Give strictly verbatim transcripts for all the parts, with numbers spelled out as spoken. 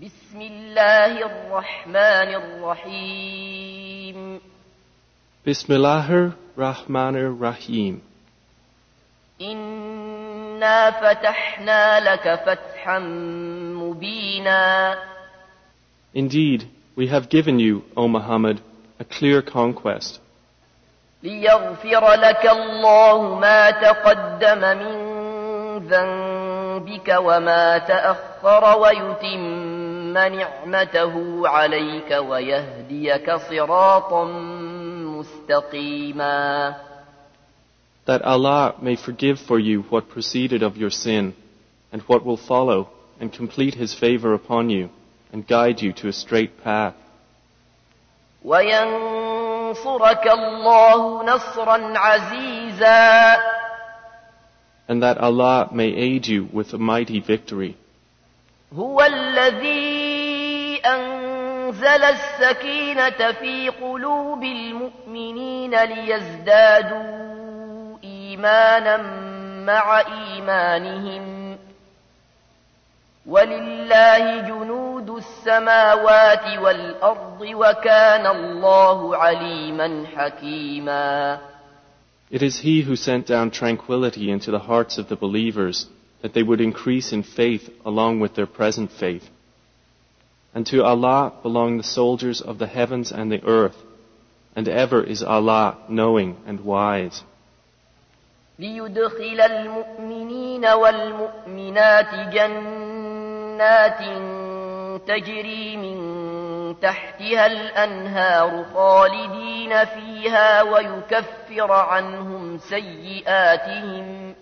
بسم الله الرحمن الرحيم Bismillahir Rahmanir Rahim. إنا فتحنا لك فتحا مبينا. Indeed, we have given you, O Muhammad, a clear conquest, ليغفر لك الله ما تقدم من ذنبك وما تأخر ويتم نعمته عليك ويهديك صراطا مستقيما. that Allah may forgive for you what preceded of your sin and what will follow, and complete His favor upon you and guide you to a straight path. وينصرك الله نصرا عزيزا. And that Allah may aid you with a mighty victory. هو الذي أنزل السكينة في قلوب المؤمنين ليزدادوا إيمانا مع إيمانهم ولله جنود السماوات والأرض وكان الله عليما حكيما. It is He who sent down tranquility into the hearts of the believers, that they would increase in faith along with their present faith. And to Allah belong the soldiers of the heavens and the earth, and ever is Allah knowing and wise. ليدخل المؤمنين والمؤمنات جنات تجري من تحتها الأنهار خالدين فيها ويكفر عنهم سيئاتهم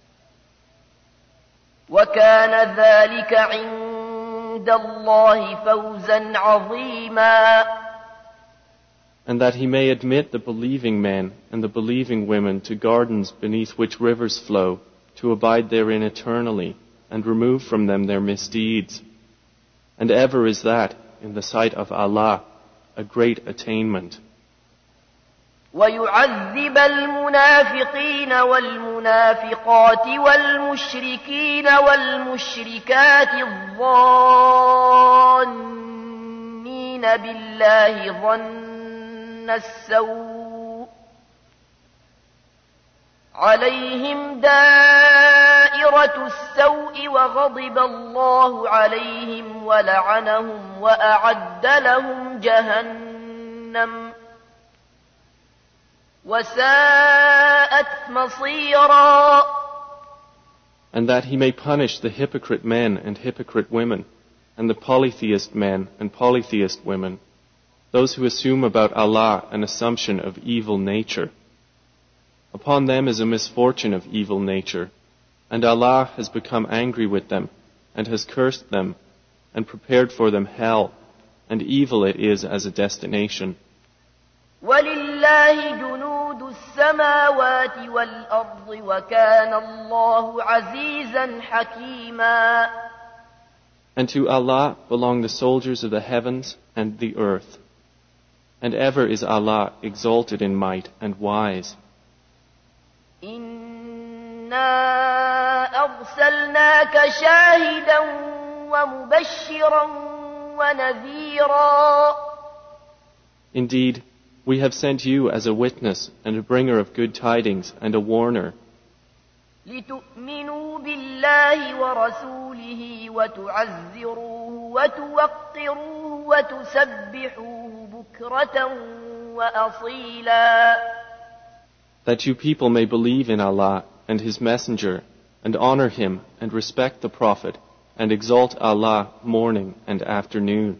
وكان ذلك عند الله فوزا عظيما. And that He may admit the believing men and the believing women to gardens beneath which rivers flow, to abide therein eternally, and remove from them their misdeeds. And ever is that, in the sight of Allah, a great attainment. ويعذب المنافقين والمنافقات والمشركين والمشركات الظانين بالله ظن السوء عليهم دائرة السوء وغضب الله عليهم ولعنهم وأعد لهم جهنم وساءت مصيرا. And that He may punish the hypocrite men and hypocrite women, and the polytheist men and polytheist women, those who assume about Allah an assumption of evil nature. Upon them is a misfortune of evil nature, and Allah has become angry with them, and has cursed them, and prepared for them hell, and evil it is as a destination. وَلِلَّهِ جُنُودُ السَّمَاوَاتِ وَالْأَرْضِ وَكَانَ اللَّهُ عَزِيزًا حَكِيمًا. And to Allah belong the soldiers of the heavens and the earth, and ever is Allah exalted in might and wise. إِنَّا أَرْسَلْنَاكَ شَاهِدًا وَمُبَشِّرًا وَنَذِيرًا. Indeed, we have sent you as a witness and a bringer of good tidings and a warner, لِتُؤْمِنُوا بِاللَّهِ وَرَسُولِهِ وَتُعَزِّرُوهُ وَتُوَقِّرُوهُ وَتُسَبِّحُوهُ بُكْرَةً وَأَصِيلًا. that you people may believe in Allah and His Messenger, and honor Him and respect the Prophet, and exalt Allah morning and afternoon.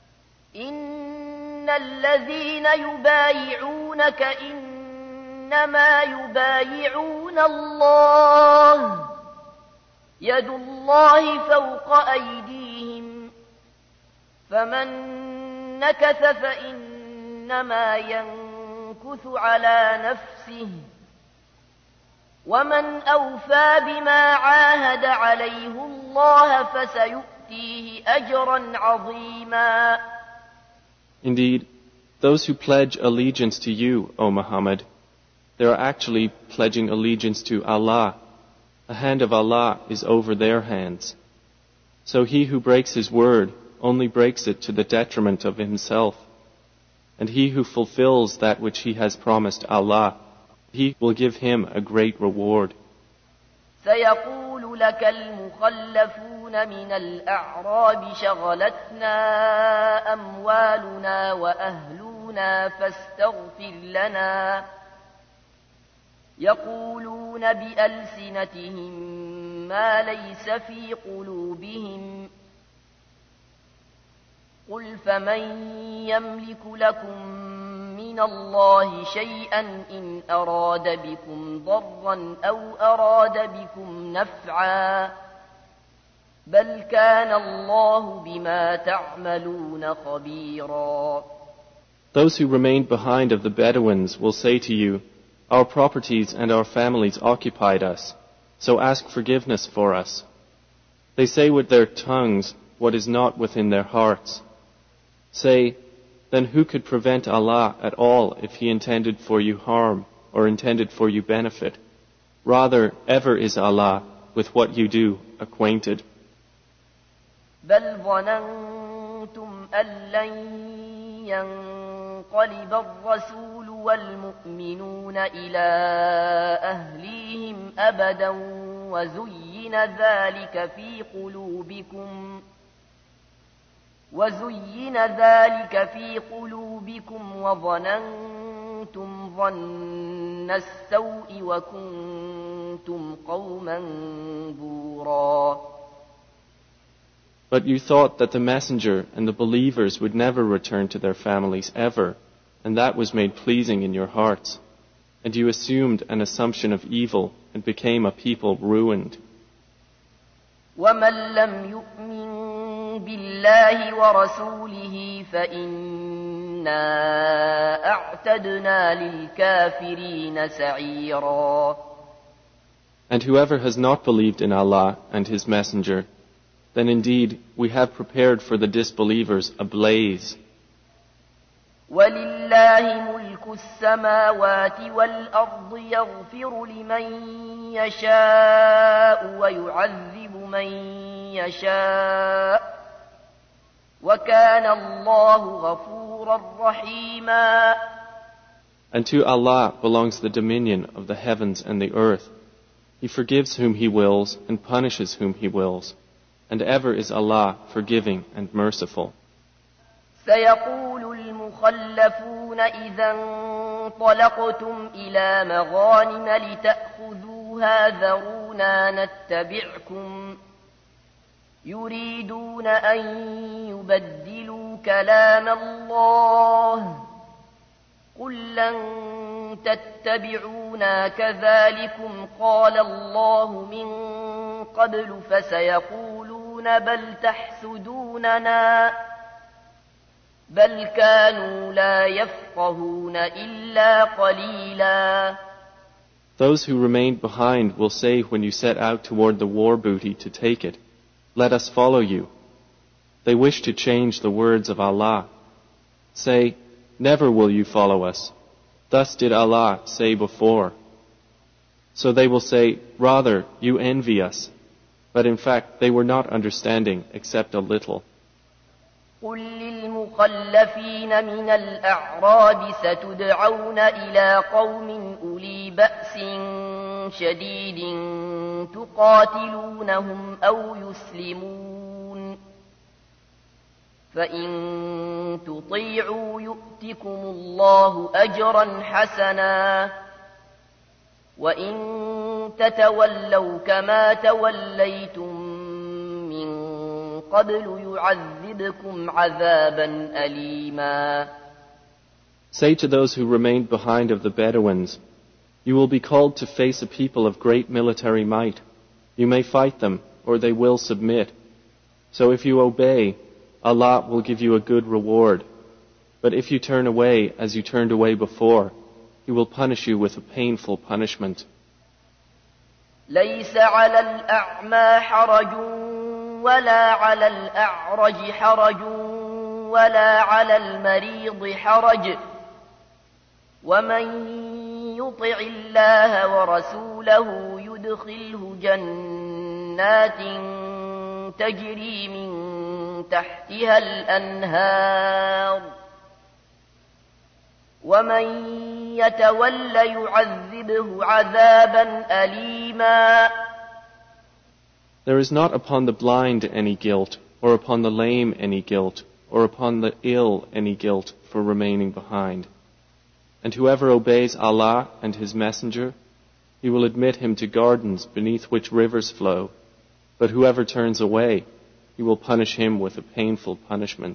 إِنَّ الَّذِينَ يُبَايِعُونَكَ إِنَّمَا يُبَايِعُونَ اللَّهَ يَدُ اللَّهِ فَوْقَ أَيْدِيهِمْ فَمَن نَكَثَ فَإِنَّمَا يَنكُثُ عَلَى نَفْسِهِ وَمَنْ أَوْفَى بِمَا عَاهَدَ عَلَيْهِ اللَّهَ فَسَيُؤْتِيهِ أَجْرًا عَظِيمًا. Indeed, those who pledge allegiance to you, O Muhammad, they are actually pledging allegiance to Allah. The hand of Allah is over their hands. So he who breaks his word, only breaks it to the detriment of himself. And he who fulfills that which he has promised Allah, he will give him a great reward. سيقول لك المخلفون من الأعراب شغلتنا أموالنا وأهلنا فاستغفر لنا يقولون بألسنتهم ما ليس في قلوبهم قل فمن يملك لكم من الله شيئا إن أراد بكم ضرا أو أراد بكم نفعا بل كان الله بما تعملون خبيرا. Those who remained behind of the Bedouins will say to you, our properties and our families occupied us, so ask forgiveness for us. They say with their tongues what is not within their hearts. Say, then who could prevent Allah at all if He intended for you harm or intended for you benefit? Rather, ever is Allah with what you do acquainted. بل ظننتم أن لن ينقلب الرسول والمؤمنون إلى أهليهم أبدا وزين ذلك في قلوبكم وزين ذلك في قلوبكم وظننتم ظن السوء وكنتم قوما بورا. But you thought that the messenger and the believers would never return to their families ever, and that was made pleasing in your hearts. And you assumed an assumption of evil and became a people ruined. وَمَنْ لَمْ يُؤْمِنْ بِاللَّهِ وَرَسُولِهِ فَإِنَّا أَعْتَدْنَا لِلْكَافِرِينَ سَعِيرًا. And whoever has not believed in Allah and His Messenger, then indeed we have prepared for the disbelievers a blaze. وَلِلَّهِ مُلْكُ السَّمَاوَاتِ وَالْأَرْضِ يَغْفِرُ لِمَن يَشَاءُ وَيُعَذِّبُ مَن يَشَاءُ وَكَانَ اللَّهُ غَفُورًا رَّحِيمًا. And to Allah belongs the dominion of the heavens and the earth. He forgives whom He wills and punishes whom He wills. And ever is Allah forgiving and merciful. سيقول المخلفون إذا انطلقتم إلى مغانم لتأخذوها ذرونا نتبعكم يريدون أن يبدلوا كلام الله قل لن تتبعونا كذلكم قال الله من قبل فسيقولون بل تحسدوننا بل كانوا لا يفقهون إلا قليلا. Those who remained behind will say when you set out toward the war booty to take it, let us follow you. They wish to change the words of Allah. Say, never will you follow us. Thus did Allah say before. So they will say, rather, you envy us. But in fact, they were not understanding except a little. قل للمخلفين من الأعراب ستدعون إلى قوم أولي بأس شديد تقاتلونهم أو يسلمون فإن تطيعوا يؤتكم الله أجرا حسنا وإن تتولوا كما توليتم قبل يعذبكم عذابا أليما. Say to those who remained behind of the Bedouins, you will be called to face a people of great military might. You may fight them, or they will submit. So if you obey, Allah will give you a good reward. But if you turn away as you turned away before, He will punish you with a painful punishment. ليس على الأعمى حرج ولا على الأعرج حرج ولا على المريض حرج ومن يطع الله ورسوله يدخله جنات تجري من تحتها الأنهار ومن يتول يعذبه عذابا أليما. There is not upon the blind any guilt, or upon the lame any guilt, or upon the ill any guilt for remaining behind. And whoever obeys Allah and His Messenger, He will admit him to gardens beneath which rivers flow, but whoever turns away, He will punish him with a painful punishment.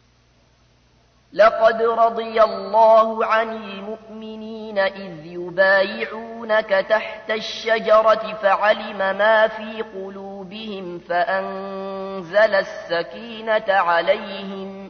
لقد رضي الله عن المؤمنين إذ يبايعونك تحت الشجرة فعلم ما في قلوبهم فأنزل السكينة عليهم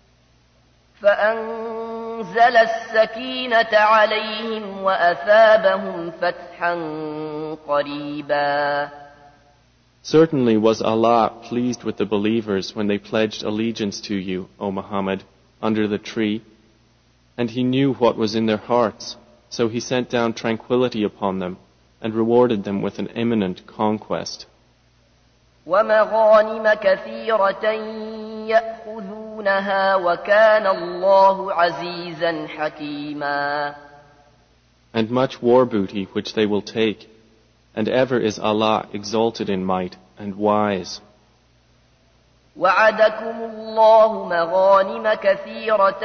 فأنزل السكينة عليهم وأثابهم فتحا قريبا. Certainly was Allah pleased with the believers when they pledged allegiance to you, O Muhammad, under the tree, and He knew what was in their hearts, so He sent down tranquility upon them and rewarded them with an imminent conquest. وَمَغَانِمَ كَثِيرَةً يَأْخُذُونَهَا وَكَانَ اللَّهُ عَزِيزًا حَكِيمًا. And much war booty which they will take, and ever is Allah exalted in might and wise. وعدكم الله مغانم كثيرة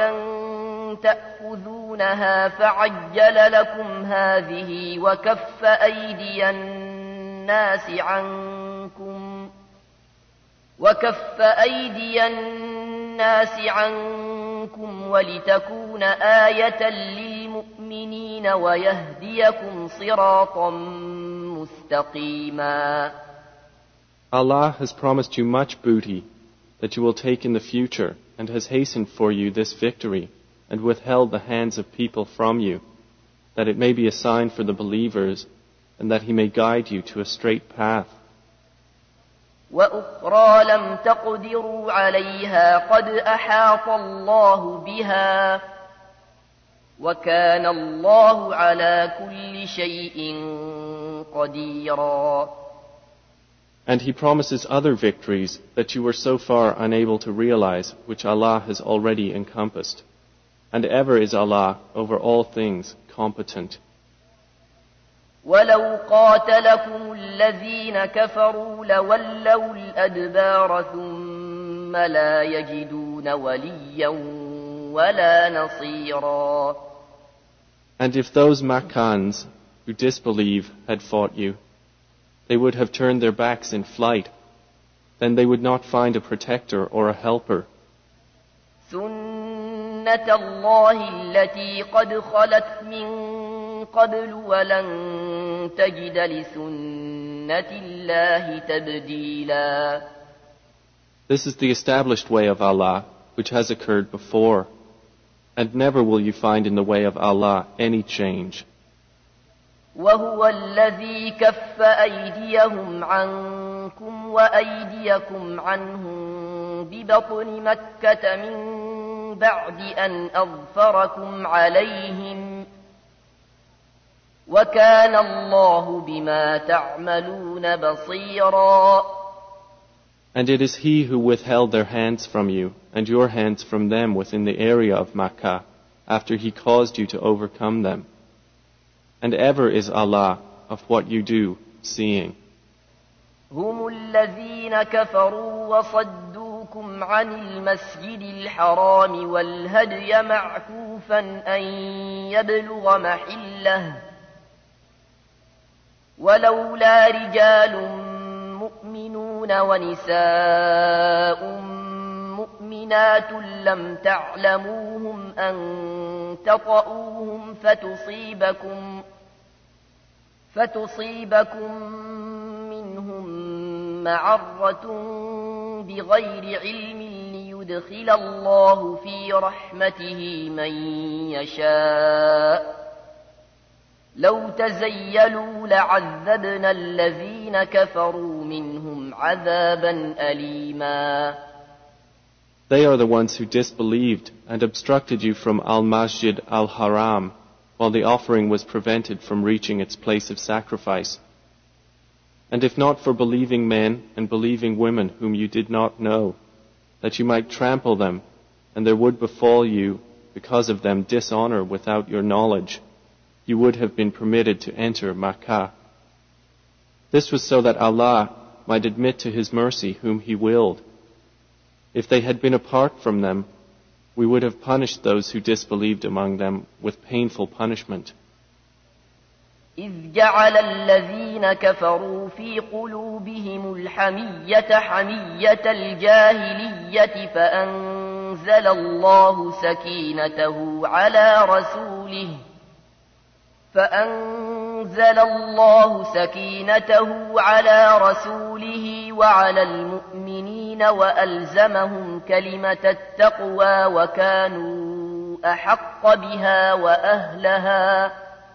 تأخذونها فعجل لكم هذه وكف أيدي الناس عنكم وكف أيدي الناس عنكم ولتكون آية للمؤمنين ويهديكم صراطا مستقيما. Allah has promised you much booty that you will take in the future, and has hastened for you this victory, and withheld the hands of people from you, that it may be a sign for the believers, and that He may guide you to a straight path. وَأُخْرَى لَمْ تَقْدِرُوا عَلَيْهَا قَدْ أَحَاطَ اللَّهُ بِهَا وَكَانَ اللَّهُ عَلَى كُلِّ شَيْءٍ قَدِيرًا. And He promises other victories that you were so far unable to realize, which Allah has already encompassed. And ever is Allah over all things competent. وَلَوْ قَاتَلَكُمُ الَّذِينَ كَفَرُوا لَوَلَّوُا الْأَدْبَارَ ثُمَّ لَا يَجِدُونَ وَلِيًّا وَلَا نَصِيرًا. And if those Makkans who disbelieve had fought you, they would have turned their backs in flight. Then they would not find a protector or a helper. سُنَّةَ اللَّهِ الَّتِي قَدْ خَلَتْ مِن قَبْلُ وَلَن تَجِدَ لِسُنَّةِ اللَّهِ تَبْدِيلًا. This is the established way of Allah, which has occurred before, and never will you find in the way of Allah any change. وهو الذي كف أيديهم عنكم وأيديكم عنهم ببطن مكة من بعد أن أظفركم عليهم وكان الله بما تعملون بصيرا. And it is He who withheld their hands from you and your hands from them within the area of Makkah after He caused you to overcome them. And ever is Allah of what you do seeing. هم الذين كفروا وصدوكم عن المسجد الحرام والهدي معكوفا أن يبلغ محله ولولا رجال مؤمنون ونساء مؤمنات لم تعلموهم أن تطؤوهم فتصيبكم فتصيبكم منهم معرة بغير علم ليدخل الله في رحمته من يشاء لو تزيلوا لعذبنا الذين كفروا منهم عذابا أليما. They are the ones who disbelieved and obstructed you from Al-Masjid Al-Haram while the offering was prevented from reaching its place of sacrifice. And if not for believing men and believing women whom you did not know, that you might trample them, and there would befall you, because of them, dishonor without your knowledge, you would have been permitted to enter Makkah. This was so that Allah might admit to His mercy whom He willed. If they had been apart from them, we would have punished those who disbelieved among them with painful punishment. إذ جعل الذين كفروا في قلوبهم الحمية حمية الجاهلية فأنزل الله سكينته على رسوله فأنزل الله سكينته على رسوله وعلى المؤمنين وألزمهم كلمة التقوى وكانوا أحق بها وأهلها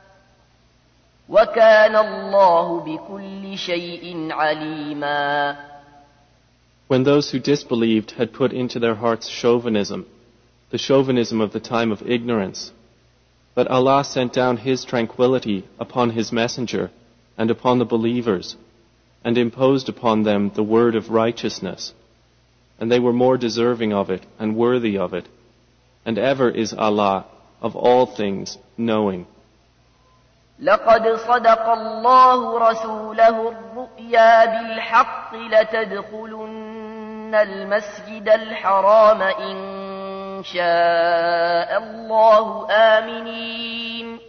وكان الله بكل شيء عليما. When those who disbelieved had put into their hearts chauvinism, the chauvinism of the time of ignorance, but Allah sent down His tranquility upon His messenger and upon the believers, and imposed upon them the word of righteousness, and they were more deserving of it and worthy of it, and ever is Allah of all things knowing. لقد صدق الله رسوله الرؤيا بالحق لتدخلن المسجد الحرام إن شاء الله آمنين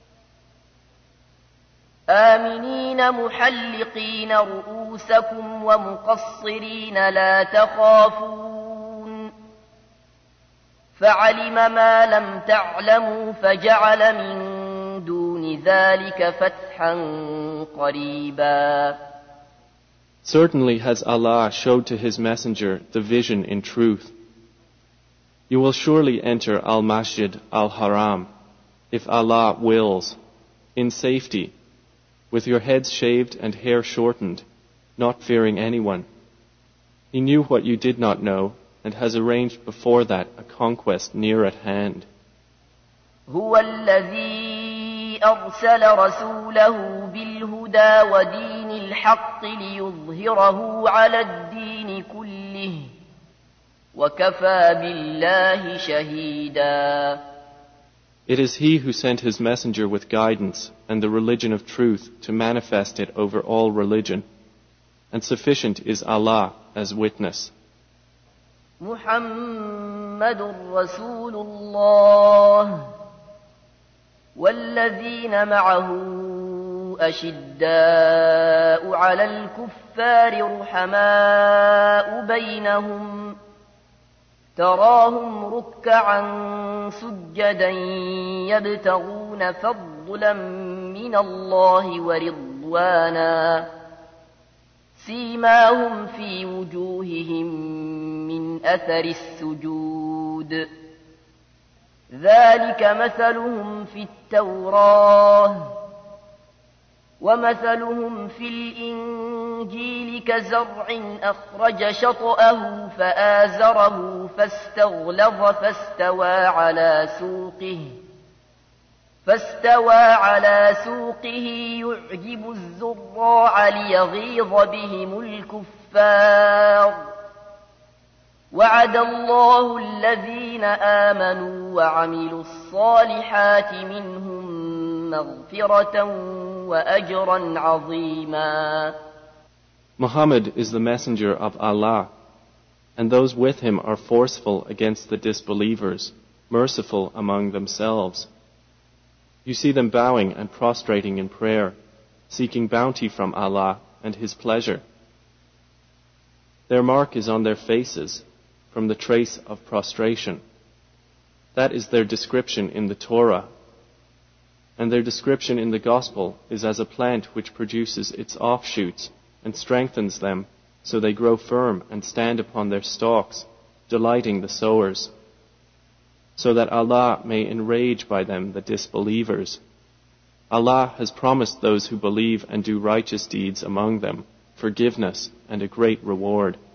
آمنين محلقين رؤوسكم ومقصرين لا تخافون فعلم ما لم تعلموا فجعل من دون ذلك فتحا قريبا. Certainly has Allah showed to His messenger the vision in truth. You will surely enter Al-Masjid Al-Haram, if Allah wills, in safety, with your heads shaved and hair shortened, not fearing anyone. He knew what you did not know, and has arranged before that a conquest near at hand. هو الذي أرسل رسوله بالهدى ودين الحق ليظهره على الدين كله وكفى بالله شهيدا. It is He who sent His messenger with guidance and the religion of truth to manifest it over all religion, and sufficient is Allah as witness. محمد رسول الله والذين معه أشداء على الكفار رحماء بينهم تراهم ركعا سجدا يبتغون فضلا من الله ورضوانا سيماهم في وجوههم من أثر السجود ذلك مثلهم في التوراة ومثلهم في الإنجيل كزرع أخرج شطأه فآزره فاستغلظ فاستوى على سوقه فاستوى على سوقه يعجب الزراع ليغيظ بهم الكفار وعد الله الذين آمنوا وعملوا الصالحات منهم مغفرة وأجرا عظيما. Muhammad is the messenger of Allah, and those with him are forceful against the disbelievers, merciful among themselves. You see them bowing and prostrating in prayer, seeking bounty from Allah and His pleasure. Their mark is on their faces, from the trace of prostration. That is their description in the Torah. And their description in the Gospel is as a plant which produces its offshoots and strengthens them so they grow firm and stand upon their stalks, delighting the sowers, so that Allah may enrage by them the disbelievers. Allah has promised those who believe and do righteous deeds among them forgiveness and a great reward.